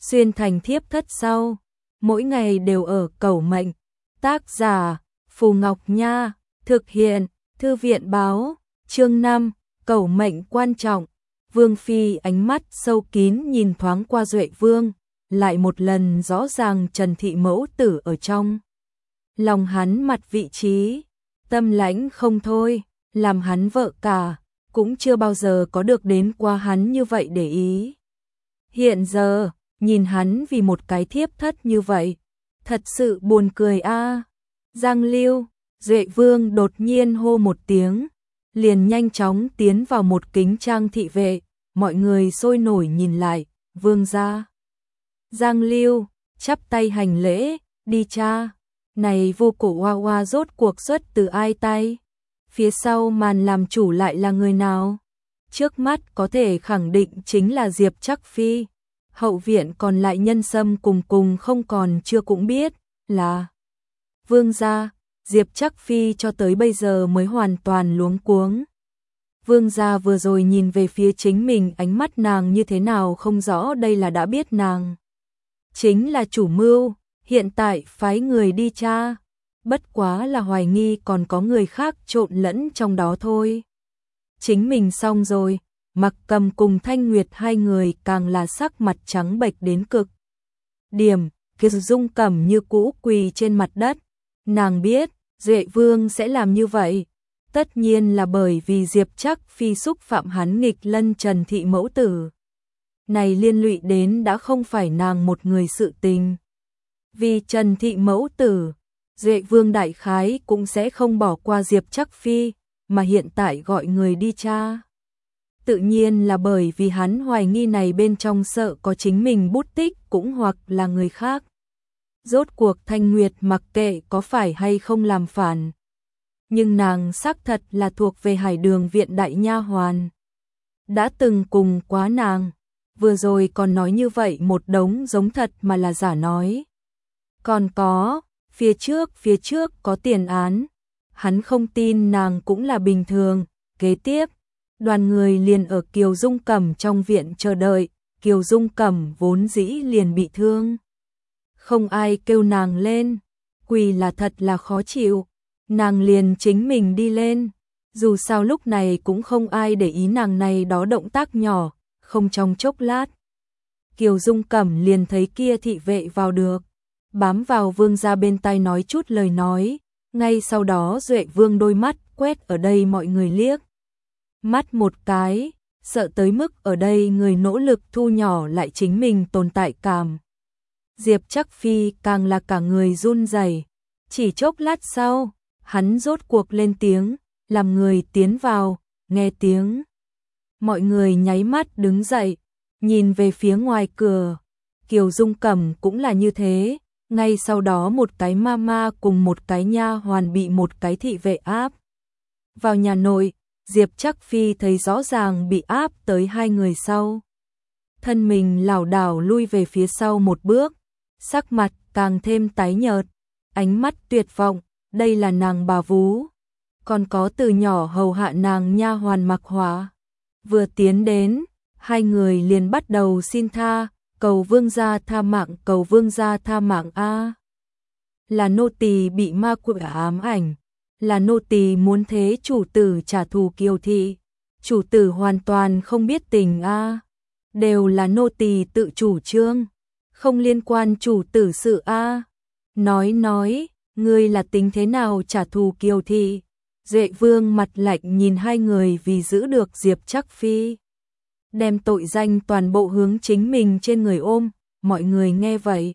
xuyên thành thiếp thất sau, mỗi ngày đều ở cầu mệnh. Tác giả Phù Ngọc Nha, thực hiện Thư viện báo, chương 5, cầu mệnh quan trọng. Vương Phi ánh mắt sâu kín nhìn thoáng qua Duệ Vương, lại một lần rõ ràng Trần Thị mẫu tử ở trong lòng hắn mặt vị trí, tâm lãnh không thôi, làm hắn vợ cả, cũng chưa bao giờ có được đến qua hắn như vậy để ý. Hiện giờ, nhìn hắn vì một cái thiếp thất như vậy, thật sự buồn cười a. Giang Lưu, Duệ Vương đột nhiên hô một tiếng, liền nhanh chóng tiến vào một kính trang thị vệ, mọi người sôi nổi nhìn lại, vương gia. Giang Lưu, chắp tay hành lễ, đi cha. Này vô cổ hoa hoa rốt cuộc xuất từ ai tay? Phía sau màn làm chủ lại là người nào? Trước mắt có thể khẳng định chính là Diệp Trắc Phi. Hậu viện còn lại nhân sâm cùng không còn chưa cũng biết là vương gia. Diệp Trắc Phi cho tới bây giờ mới hoàn toàn luống cuống. Vương gia vừa rồi nhìn về phía chính mình, ánh mắt nàng như thế nào không rõ, đây là đã biết nàng chính là chủ mưu, hiện tại phái người đi tra, bất quá là hoài nghi còn có người khác trộn lẫn trong đó thôi. Chính mình xong rồi, Mặc Cầm cùng Thanh Nguyệt hai người càng là sắc mặt trắng bệch đến cực điểm, Kiều Dung Cẩm như cũ quỳ trên mặt đất. Nàng biết Duệ Vương sẽ làm như vậy, tất nhiên là bởi vì Diệp Trắc Phi xúc phạm hắn nghịch lân Trần Thị mẫu tử. Này liên lụy đến đã không phải nàng một người sự tình. Vì Trần Thị mẫu tử, Duệ Vương đại khái cũng sẽ không bỏ qua Diệp Trắc Phi, mà hiện tại gọi người đi tra. Tự nhiên là bởi vì hắn hoài nghi này bên trong sợ có chính mình bút tích cũng hoặc là người khác. Rốt cuộc Thanh Nguyệt mặc kệ có phải hay không làm phản, nhưng nàng xác thật là thuộc về Hải Đường viện đại nha hoàn. Đã từng cùng quá nàng, vừa rồi còn nói như vậy một đống giống thật mà là giả nói. Còn có, phía trước có tiền án, hắn không tin nàng cũng là bình thường. Kế tiếp, đoàn người liền ở Kiều Dung Cẩm trong viện chờ đợi, Kiều Dung Cẩm vốn dĩ liền bị thương. Không ai kêu nàng lên, quỳ là thật là khó chịu, nàng liền chính mình đi lên, dù sao lúc này cũng không ai để ý nàng này đó động tác nhỏ, không trong chốc lát. Kiều Dung Cẩm liền thấy kia thị vệ vào được, bám vào vương gia bên tai nói chút lời nói, ngay sau đó Duệ Vương đôi mắt quét ở đây mọi người liếc mắt một cái, sợ tới mức ở đây người nỗ lực thu nhỏ lại chính mình tồn tại cảm. Diệp Trắc Phi càng là cả người run rẩy. Chỉ chốc lát sau, hắn rốt cuộc lên tiếng, làm người tiến vào, nghe tiếng. Mọi người nháy mắt đứng dậy, nhìn về phía ngoài cửa. Kiều Dung Cẩm cũng là như thế, ngay sau đó một cái mama cùng một cái nha hoàn bị một cái thị vệ áp vào nhà nội. Diệp Trắc Phi thấy rõ ràng bị áp tới hai người sau, thân mình lảo đảo lui về phía sau một bước, sắc mặt càng thêm tái nhợt, ánh mắt tuyệt vọng. Đây là nàng bà vú, còn có từ nhỏ hầu hạ nàng nha hoàn Mặc Hỏa. Vừa tiến đến, hai người liền bắt đầu xin tha, cầu vương gia tha mạng, cầu vương gia tha mạng a. Là nô tỳ bị ma quỷ ám ảnh, là nô tỳ muốn thế chủ tử trả thù Kiều thị, chủ tử hoàn toàn không biết tình a. Đều là nô tỳ tự chủ trương, không liên quan chủ tử sự a. Nói, ngươi là tính thế nào trả thù Kiều thị? Duệ Vương mặt lạnh nhìn hai người vì giữ được Diệp Trắc Phi, đem tội danh toàn bộ hướng chính mình trên người ôm. Mọi người nghe vậy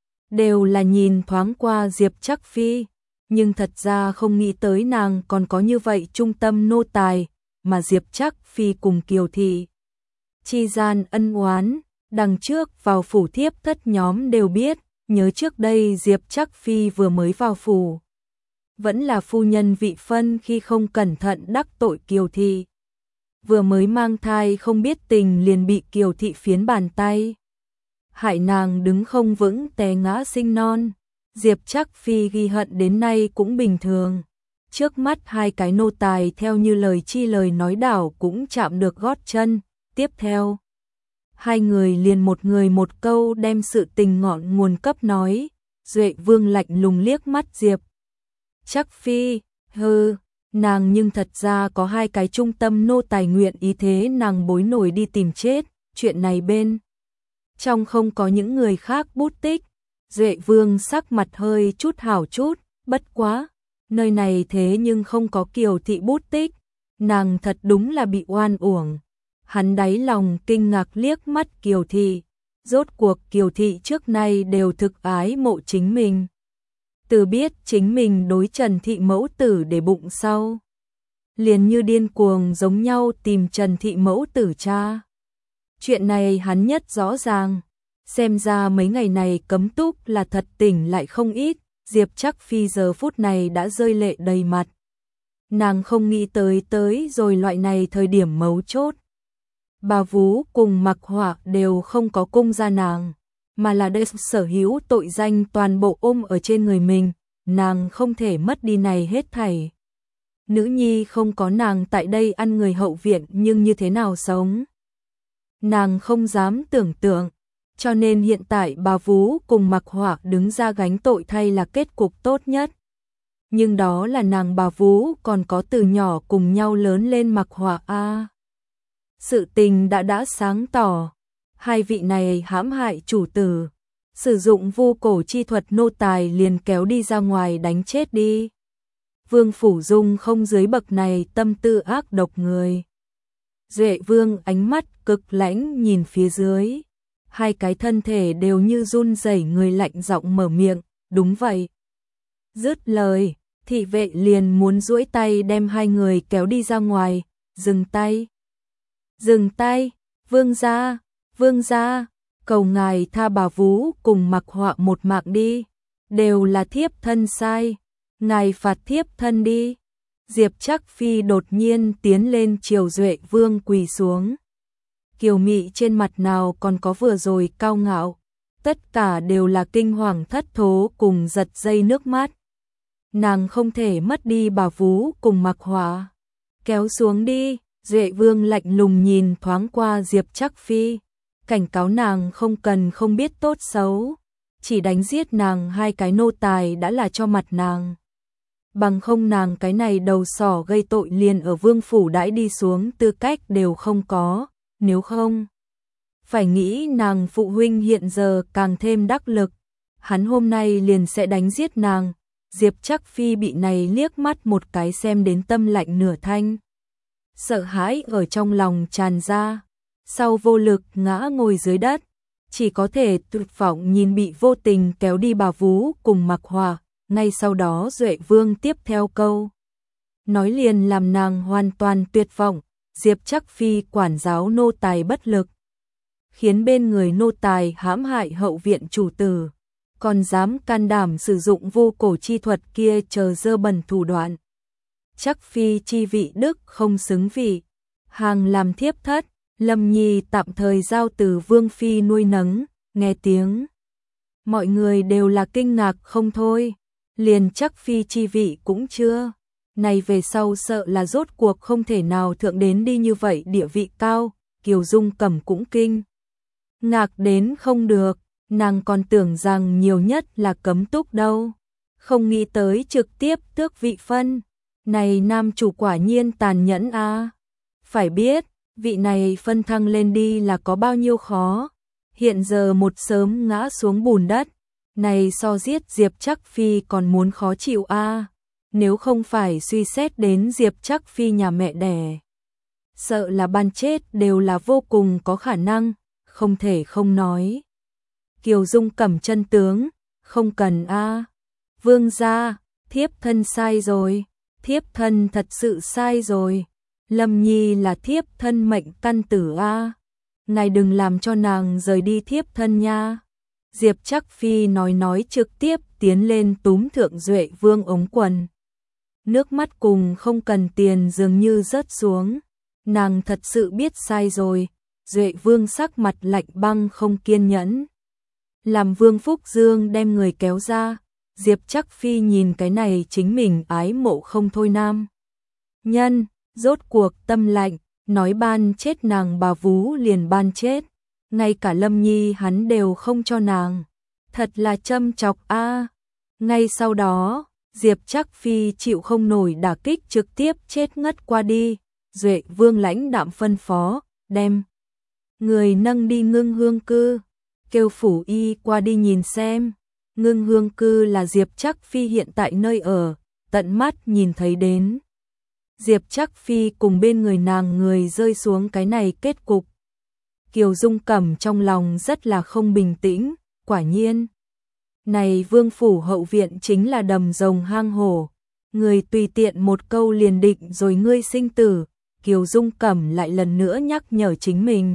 đều là nhìn thoáng qua Diệp Trắc Phi, nhưng thật ra không nghĩ tới nàng còn có như vậy trung tâm nô tài, mà Diệp Trắc Phi cùng Kiều thị chi gian ân oán, đằng trước vào phủ thiếp thất nhóm đều biết. Nhớ trước đây Diệp Trắc Phi vừa mới vào phủ, vẫn là phu nhân vị phân khi không cẩn thận đắc tội Kiều thị. Vừa mới mang thai không biết tình liền bị Kiều thị phiến bàn tay, hại nàng đứng không vững té ngã sinh non. Diệp Trắc Phi ghi hận đến nay cũng bình thường. Trước mắt hai cái nô tài theo như lời chi lời nói đảo cũng chạm được gót chân. Tiếp theo, Hai người liền một người một câu đem sự tình ngọn nguồn cấp nói. Duệ Vương lạnh lùng liếc mắt Diệp Trắc Phi, hừ, nàng nhưng thật ra có hai cái trung tâm nô tài nguyện ý thế nàng bối nổi đi tìm chết, chuyện này bên trong không có những người khác bút tích. Duệ Vương sắc mặt hơi chút hảo chút, bất quá, nơi này thế nhưng không có Kiều thị bút tích, nàng thật đúng là bị oan uổng. Hắn đáy lòng kinh ngạc liếc mắt Kiều thị, rốt cuộc Kiều thị trước nay đều thực ái mộ chính mình. Từ biết chính mình đối Trần thị mẫu tử để bụng sau, liền như điên cuồng giống nhau tìm Trần thị mẫu tử cha. Chuyện này hắn nhất rõ ràng, xem ra mấy ngày này Cấm Túc là thật tỉnh lại không ít. Diệp Trắc Phi giờ phút này đã rơi lệ đầy mặt. Nàng không nghĩ tới rồi loại này thời điểm mấu chốt. Bà Vú cùng Mặc Họa đều không có cung ra nàng, mà là để sở hữu tội danh toàn bộ ôm ở trên người mình, nàng không thể mất đi này hết thảy. Nữ nhi không có nàng tại đây ăn người hậu viện nhưng như thế nào sống? Nàng không dám tưởng tượng, cho nên hiện tại bà Vú cùng Mặc Họa đứng ra gánh tội thay là kết cục tốt nhất. Nhưng đó là nàng bà Vú còn có từ nhỏ cùng nhau lớn lên Mặc Họa a. Sự tình đã sáng tỏ, hai vị này hãm hại chủ tử, sử dụng vu cổ chi thuật nô tài liền kéo đi ra ngoài đánh chết đi. Vương Phủ Dung không dưới bậc này tâm tư ác độc người. Duệ Vương ánh mắt cực lãnh nhìn phía dưới, hai cái thân thể đều như run rẩy, người lạnh giọng mở miệng, đúng vậy. Dứt lời, thị vệ liền muốn duỗi tay đem hai người kéo đi ra ngoài, dừng tay. Dừng tay, vương gia, cầu ngài tha bà Vú cùng Mặc Họa một mạng đi, đều là thiếp thân sai, ngài phạt thiếp thân đi. Diệp Trắc Phi đột nhiên tiến lên chiều Duệ Vương quỳ xuống. Kiều mị trên mặt nào còn có vừa rồi cao ngạo, tất cả đều là kinh hoàng thất thố cùng giật dây nước mắt. Nàng không thể mất đi bà Vú cùng Mặc Họa. Kéo xuống đi. Duệ Vương lạnh lùng nhìn thoáng qua Diệp Trắc Phi, cảnh cáo nàng không cần không biết tốt xấu, chỉ đánh giết nàng hai cái nô tài đã là cho mặt nàng. Bằng không nàng cái này đầu sỏ gây tội liền ở Vương Phủ đãi đi xuống tư cách đều không có, nếu không, phải nghĩ nàng phụ huynh hiện giờ càng thêm đắc lực, hắn hôm nay liền sẽ đánh giết nàng. Diệp Trắc Phi bị này liếc mắt một cái xem đến tâm lạnh nửa thanh. Sợ hãi ở trong lòng tràn ra, sau vô lực ngã ngồi dưới đất, chỉ có thể tuyệt vọng nhìn bị vô tình kéo đi bà Vú cùng Mặc Họa. Ngay sau đó Duệ Vương tiếp theo câu nói liền làm nàng hoàn toàn tuyệt vọng. Diệp Trắc Phi quản giáo nô tài bất lực, khiến bên người nô tài hãm hại hậu viện chủ tử, còn dám can đảm sử dụng vu cổ chi thuật kia chờ dơ bẩn thủ đoạn. Trắc Phi chi vị đức không xứng vị, hàng làm thiếp thất, Lâm Nhi tạm thời giao từ Vương Phi nuôi nấng. Nghe tiếng mọi người đều là kinh ngạc không thôi, liền Trắc Phi chi vị cũng chưa, này về sau sợ là rốt cuộc không thể nào thượng đến đi như vậy địa vị cao. Kiều Dung Cẩm cũng kinh ngạc đến không được, nàng còn tưởng rằng nhiều nhất là Cấm Túc đâu, không nghĩ tới trực tiếp tước vị phân. Này nam chủ quả nhiên tàn nhẫn a. Phải biết, vị này phân thăng lên đi là có bao nhiêu khó, hiện giờ một sớm ngã xuống bùn đất, này so giết Diệp Trắc Phi còn muốn khó chịu a. Nếu không phải suy xét đến Diệp Trắc Phi nhà mẹ đẻ, sợ là ban chết đều là vô cùng có khả năng, không thể không nói. Kiều Dung Cẩm chân tướng, không cần a. Vương gia, thiếp thân sai rồi, thiếp thân thật sự sai rồi. Lâm Nhi là thiếp thân mệnh căn tử a. Ngài đừng làm cho nàng rời đi thiếp thân nha. Diệp Trắc Phi nói trực tiếp tiến lên túm thượng Duệ Vương ống quần. Nước mắt cùng không cần tiền dường như rớt xuống. Nàng thật sự biết sai rồi. Duệ Vương sắc mặt lạnh băng không kiên nhẫn, làm Vương Phúc Dương đem người kéo ra. Diệp Trắc Phi nhìn cái này chính mình ái mộ không thôi nam nhân, rốt cuộc tâm lạnh, nói ban chết nàng bà Vú liền ban chết. ngay cả Lâm Nhi hắn đều không cho nàng. Thật là châm chọc a. Ngay sau đó, Diệp Trác Phi chịu không nổi đả kích trực tiếp chết ngất qua đi. Duệ Vương lãnh đạm phân phó, đem người nâng đi Ngưng Hương Cư, kêu phủ y qua đi nhìn xem. Ngưng Hương Cư là Diệp Trác Phi hiện tại nơi ở, tận mắt nhìn thấy đến. Diệp Trác Phi cùng bên người nàng người rơi xuống cái này kết cục. Kiều Dung Cẩm trong lòng rất là không bình tĩnh, quả nhiên. Này vương phủ hậu viện chính là đầm rồng hang hổ, người tùy tiện một câu liền định rồi ngươi sinh tử. Kiều Dung Cẩm lại lần nữa nhắc nhở chính mình.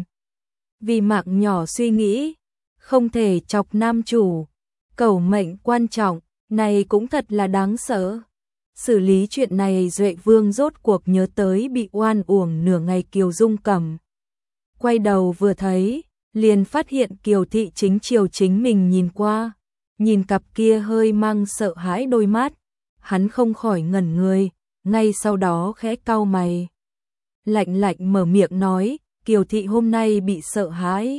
Vì mạng nhỏ suy nghĩ, không thể chọc nam chủ, cẩu mệnh quan trọng, này cũng thật là đáng sợ. Xử lý chuyện này Duệ Vương rốt cuộc nhớ tới bị oan uổng nửa ngày Kiều Dung Cẩm. Quay đầu vừa thấy, liền phát hiện Kiều Thị chính chiều chính mình nhìn qua, nhìn cặp kia hơi mang sợ hãi đôi mắt, hắn không khỏi ngẩn người, ngay sau đó khẽ cau mày. Lạnh lạnh mở miệng nói, Kiều Thị hôm nay bị sợ hãi.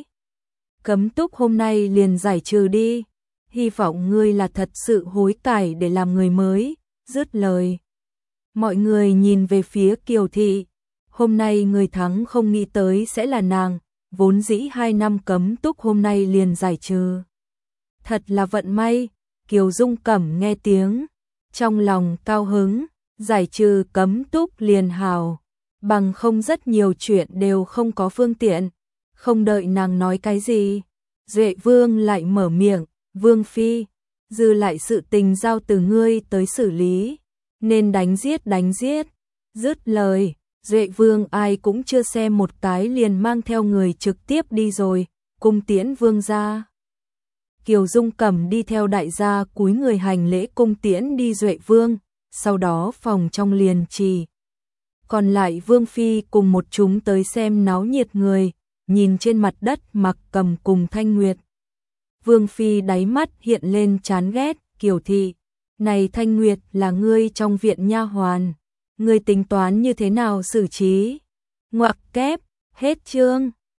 Cấm túc hôm nay liền giải trừ đi, hy vọng ngươi là thật sự hối cải để làm người mới. Dứt lời, mọi người nhìn về phía Kiều Thị. Hôm nay người thắng không nghĩ tới sẽ là nàng, vốn dĩ 2 năm cấm túc hôm nay liền giải trừ. Thật là vận may. Kiều Dung Cẩm nghe tiếng, trong lòng cao hứng, giải trừ cấm túc liền hào, bằng không rất nhiều chuyện đều không có phương tiện. Không đợi nàng nói cái gì, Duệ Vương lại mở miệng, Vương Phi, dư lại sự tình giao từ ngươi tới xử lý, nên đánh giết đánh giết. Dứt lời, Duệ Vương ai cũng chưa xem một cái liền mang theo người trực tiếp đi rồi, cung tiễn vương gia. Kiều Dung Cẩm đi theo đại gia cúi người hành lễ cung tiễn đi Duệ Vương, sau đó phòng trong liền trì. Còn lại Vương Phi cùng một chúng tới xem náo nhiệt người, nhìn trên mặt đất Mặc Cầm cùng Thanh Nguyệt. Vương Phi đáy mắt hiện lên chán ghét, Kiều Thị, này Thanh Nguyệt là ngươi trong viện nha hoàn, ngươi tính toán như thế nào xử trí? Ngoặc kép, hết chương.